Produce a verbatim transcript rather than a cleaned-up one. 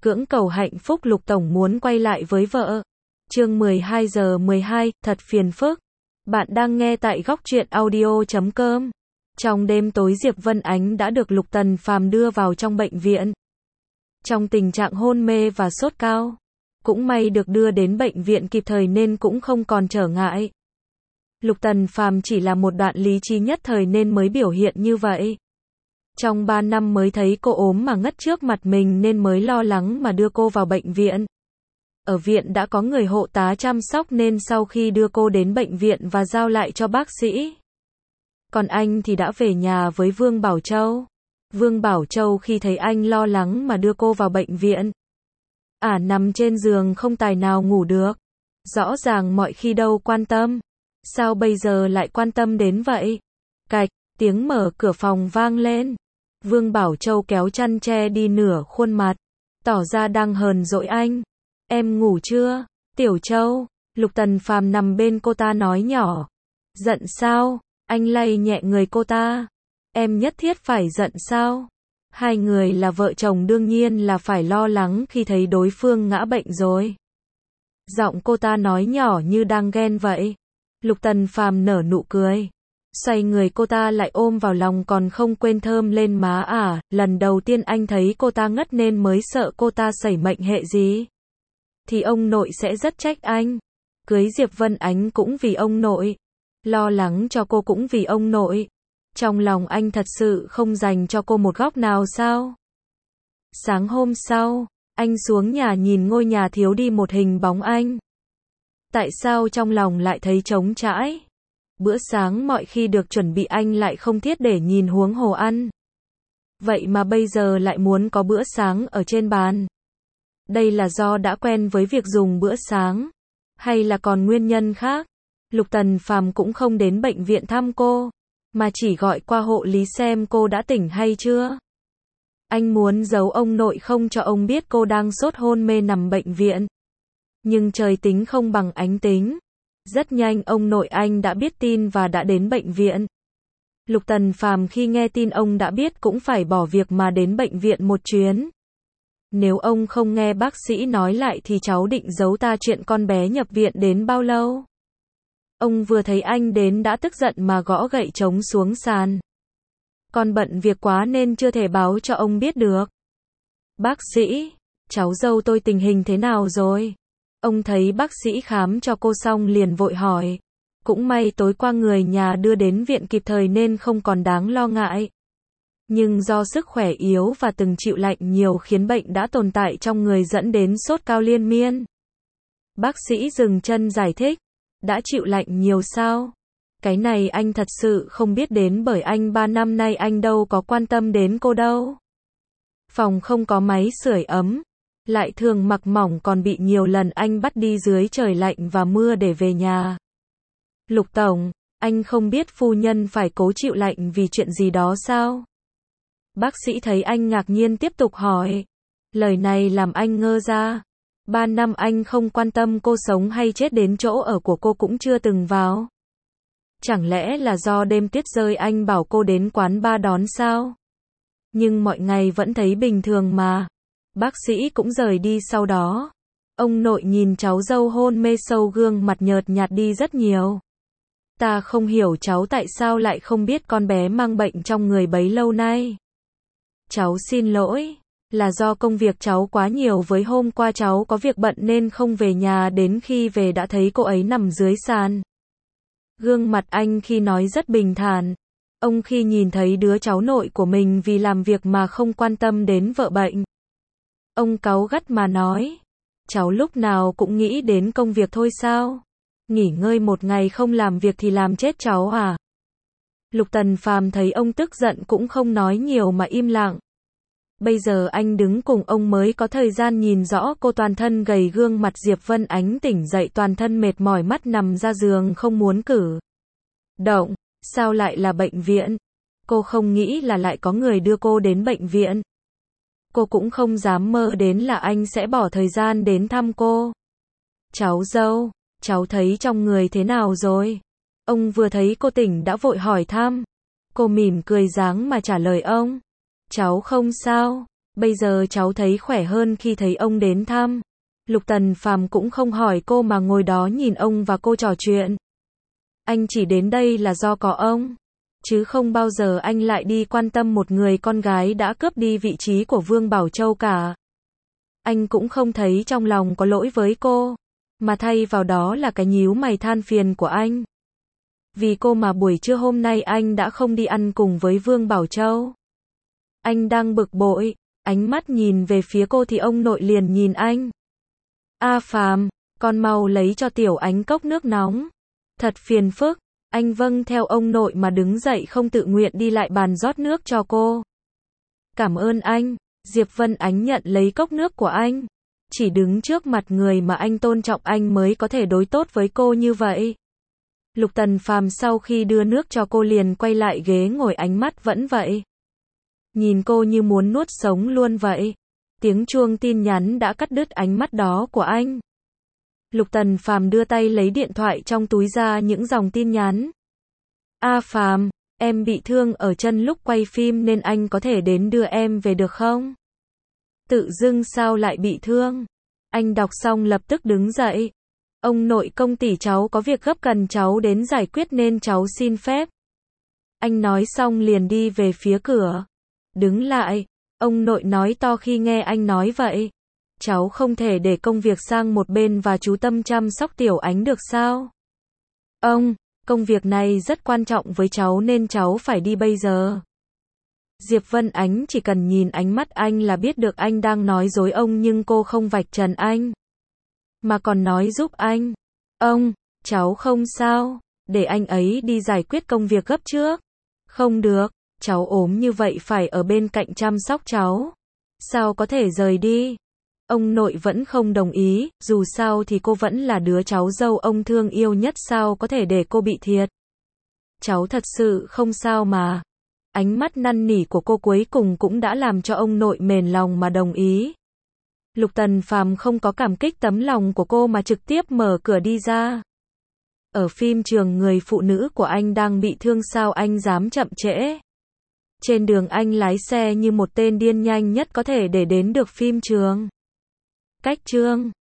Cưỡng cầu hạnh phúc Lục Tổng muốn quay lại với vợ. Chương mười hai giờ mười hai, thật phiền phức. Bạn đang nghe tại góc truyện audio chấm com. Trong đêm tối Diệp Vân Ánh đã được Lục Tần Phàm đưa vào trong bệnh viện. Trong tình trạng hôn mê và sốt cao. Cũng may được đưa đến bệnh viện kịp thời nên cũng không còn trở ngại. Lục Tần Phàm chỉ là một đoạn lý trí nhất thời nên mới biểu hiện như vậy. Trong ba năm mới thấy cô ốm mà ngất trước mặt mình nên mới lo lắng mà đưa cô vào bệnh viện. Ở viện đã có người hộ tá chăm sóc nên sau khi đưa cô đến bệnh viện và giao lại cho bác sĩ. Còn anh thì đã về nhà với Vương Bảo Châu. Vương Bảo Châu khi thấy anh lo lắng mà đưa cô vào bệnh viện. Ả nằm trên giường không tài nào ngủ được. Rõ ràng mọi khi đâu quan tâm. Sao bây giờ lại quan tâm đến vậy? Cạch, tiếng mở cửa phòng vang lên. Vương Bảo Châu kéo chăn che đi nửa khuôn mặt. Tỏ ra đang hờn dỗi anh. Em ngủ chưa? Tiểu Châu. Lục Tần Phàm nằm bên cô ta nói nhỏ. Giận sao? Anh lay nhẹ người cô ta. Em nhất thiết phải giận sao? Hai người là vợ chồng đương nhiên là phải lo lắng khi thấy đối phương ngã bệnh rồi. Giọng cô ta nói nhỏ như đang ghen vậy. Lục Tần Phàm nở nụ cười. Xoay người cô ta lại ôm vào lòng còn không quên thơm lên má ả. Lần đầu tiên anh thấy cô ta ngất nên mới sợ cô ta xảy mệnh hệ gì. Thì ông nội sẽ rất trách anh. Cưới Diệp Vân Ánh cũng vì ông nội. Lo lắng cho cô cũng vì ông nội. Trong lòng anh thật sự không dành cho cô một góc nào sao? Sáng hôm sau, anh xuống nhà nhìn ngôi nhà thiếu đi một hình bóng anh. Tại sao trong lòng lại thấy trống trải? Bữa sáng mọi khi được chuẩn bị anh lại không thiết để nhìn huống hồ ăn. Vậy mà bây giờ lại muốn có bữa sáng ở trên bàn. Đây là do đã quen với việc dùng bữa sáng, hay là còn nguyên nhân khác? Lục Tần Phàm cũng không đến bệnh viện thăm cô, mà chỉ gọi qua hộ lý xem cô đã tỉnh hay chưa. Anh muốn giấu ông nội không cho ông biết cô đang sốt hôn mê nằm bệnh viện. Nhưng trời tính không bằng ánh tính. Rất nhanh ông nội anh đã biết tin và đã đến bệnh viện. Lục Tần Phàm khi nghe tin ông đã biết cũng phải bỏ việc mà đến bệnh viện một chuyến. Nếu ông không nghe bác sĩ nói lại thì cháu định giấu ta chuyện con bé nhập viện đến bao lâu? Ông vừa thấy anh đến đã tức giận mà gõ gậy trống xuống sàn. Con bận việc quá nên chưa thể báo cho ông biết được. Bác sĩ, cháu dâu tôi tình hình thế nào rồi? Ông thấy bác sĩ khám cho cô xong liền vội hỏi. Cũng may tối qua người nhà đưa đến viện kịp thời nên không còn đáng lo ngại. Nhưng do sức khỏe yếu và từng chịu lạnh nhiều khiến bệnh đã tồn tại trong người dẫn đến sốt cao liên miên. Bác sĩ dừng chân giải thích. Đã chịu lạnh nhiều sao? Cái này anh thật sự không biết đến bởi anh ba năm nay anh đâu có quan tâm đến cô đâu. Phòng không có máy sưởi ấm. Lại thường mặc mỏng còn bị nhiều lần anh bắt đi dưới trời lạnh và mưa để về nhà. Lục Tổng, anh không biết phu nhân phải cố chịu lạnh vì chuyện gì đó sao? Bác sĩ thấy anh ngạc nhiên tiếp tục hỏi. Lời này làm anh ngơ ra. Ba năm anh không quan tâm cô sống hay chết đến chỗ ở của cô cũng chưa từng vào. Chẳng lẽ là do đêm tuyết rơi anh bảo cô đến quán bar đón sao? Nhưng mọi ngày vẫn thấy bình thường mà. Bác sĩ cũng rời đi sau đó. Ông nội nhìn cháu dâu hôn mê sâu gương mặt nhợt nhạt đi rất nhiều. Ta không hiểu cháu tại sao lại không biết con bé mang bệnh trong người bấy lâu nay. Cháu xin lỗi. Là do công việc cháu quá nhiều với hôm qua cháu có việc bận nên không về nhà đến khi về đã thấy cô ấy nằm dưới sàn. Gương mặt anh khi nói rất bình thản. Ông khi nhìn thấy đứa cháu nội của mình vì làm việc mà không quan tâm đến vợ bệnh. Ông cáu gắt mà nói. Cháu lúc nào cũng nghĩ đến công việc thôi sao? Nghỉ ngơi một ngày không làm việc thì làm chết cháu à? Lục Tần Phàm thấy ông tức giận cũng không nói nhiều mà im lặng. Bây giờ anh đứng cùng ông mới có thời gian nhìn rõ cô toàn thân gầy gương mặt Diệp Vân Ánh tỉnh dậy toàn thân mệt mỏi mắt nằm ra giường không muốn cử động. Sao lại là bệnh viện? Cô không nghĩ là lại có người đưa cô đến bệnh viện. Cô cũng không dám mơ đến là anh sẽ bỏ thời gian đến thăm cô. Cháu dâu, cháu thấy trong người thế nào rồi? Ông vừa thấy cô tỉnh đã vội hỏi thăm. Cô mỉm cười dáng mà trả lời ông. Cháu không sao, Bây giờ cháu thấy khỏe hơn khi thấy ông đến thăm. Lục Tần Phàm cũng không hỏi cô mà ngồi đó nhìn ông và cô trò chuyện. Anh chỉ đến đây là do có ông, chứ không bao giờ anh lại đi quan tâm một người con gái đã cướp đi vị trí của Vương Bảo Châu cả. Anh cũng không thấy trong lòng có lỗi với cô, mà thay vào đó là cái nhíu mày than phiền của anh. Vì cô mà buổi trưa hôm nay anh đã không đi ăn cùng với Vương Bảo Châu. Anh đang bực bội, ánh mắt nhìn về phía cô thì ông nội liền nhìn anh. A Phàm, con mau lấy cho Tiểu Ánh cốc nước nóng. Thật phiền phức. Anh vâng theo ông nội mà đứng dậy không tự nguyện đi lại bàn rót nước cho cô. Cảm ơn anh. Diệp Vân Ánh nhận lấy cốc nước của anh. Chỉ đứng trước mặt người mà anh tôn trọng anh mới có thể đối tốt với cô như vậy. Lục Tần Phàm sau khi đưa nước cho cô liền quay lại ghế ngồi, ánh mắt vẫn vậy. Nhìn cô như muốn nuốt sống luôn vậy. Tiếng chuông tin nhắn đã cắt đứt ánh mắt đó của anh. Lục Tần Phàm đưa tay lấy điện thoại trong túi ra những dòng tin nhắn. A Phàm, em bị thương ở chân lúc quay phim nên anh có thể đến đưa em về được không? Tự dưng sao lại bị thương? Anh đọc xong lập tức đứng dậy. Ông nội, công ty cháu có việc gấp cần cháu đến giải quyết nên cháu xin phép. Anh nói xong liền đi về phía cửa. Đứng lại, ông nội nói to khi nghe anh nói vậy. Cháu không thể để công việc sang một bên và chú tâm chăm sóc Tiểu Ánh được sao? Ông, công việc này rất quan trọng với cháu nên cháu phải đi bây giờ. Diệp Vân Ánh chỉ cần nhìn ánh mắt anh là biết được anh đang nói dối ông, nhưng cô không vạch trần anh, mà còn nói giúp anh. Ông, cháu không sao, để anh ấy đi giải quyết công việc gấp trước. Không được, cháu ốm như vậy phải ở bên cạnh chăm sóc cháu. Sao có thể rời đi? Ông nội vẫn không đồng ý, dù sao thì cô vẫn là đứa cháu dâu ông thương yêu nhất, sao có thể để cô bị thiệt. Cháu thật sự không sao mà. Ánh mắt năn nỉ của cô cuối cùng cũng đã làm cho ông nội mềm lòng mà đồng ý. Lục Tần Phàm không có cảm kích tấm lòng của cô mà trực tiếp mở cửa đi ra. Ở phim trường người phụ nữ của anh đang bị thương, sao anh dám chậm trễ? Trên đường anh lái xe như một tên điên, nhanh nhất có thể để đến được phim trường. Cách chương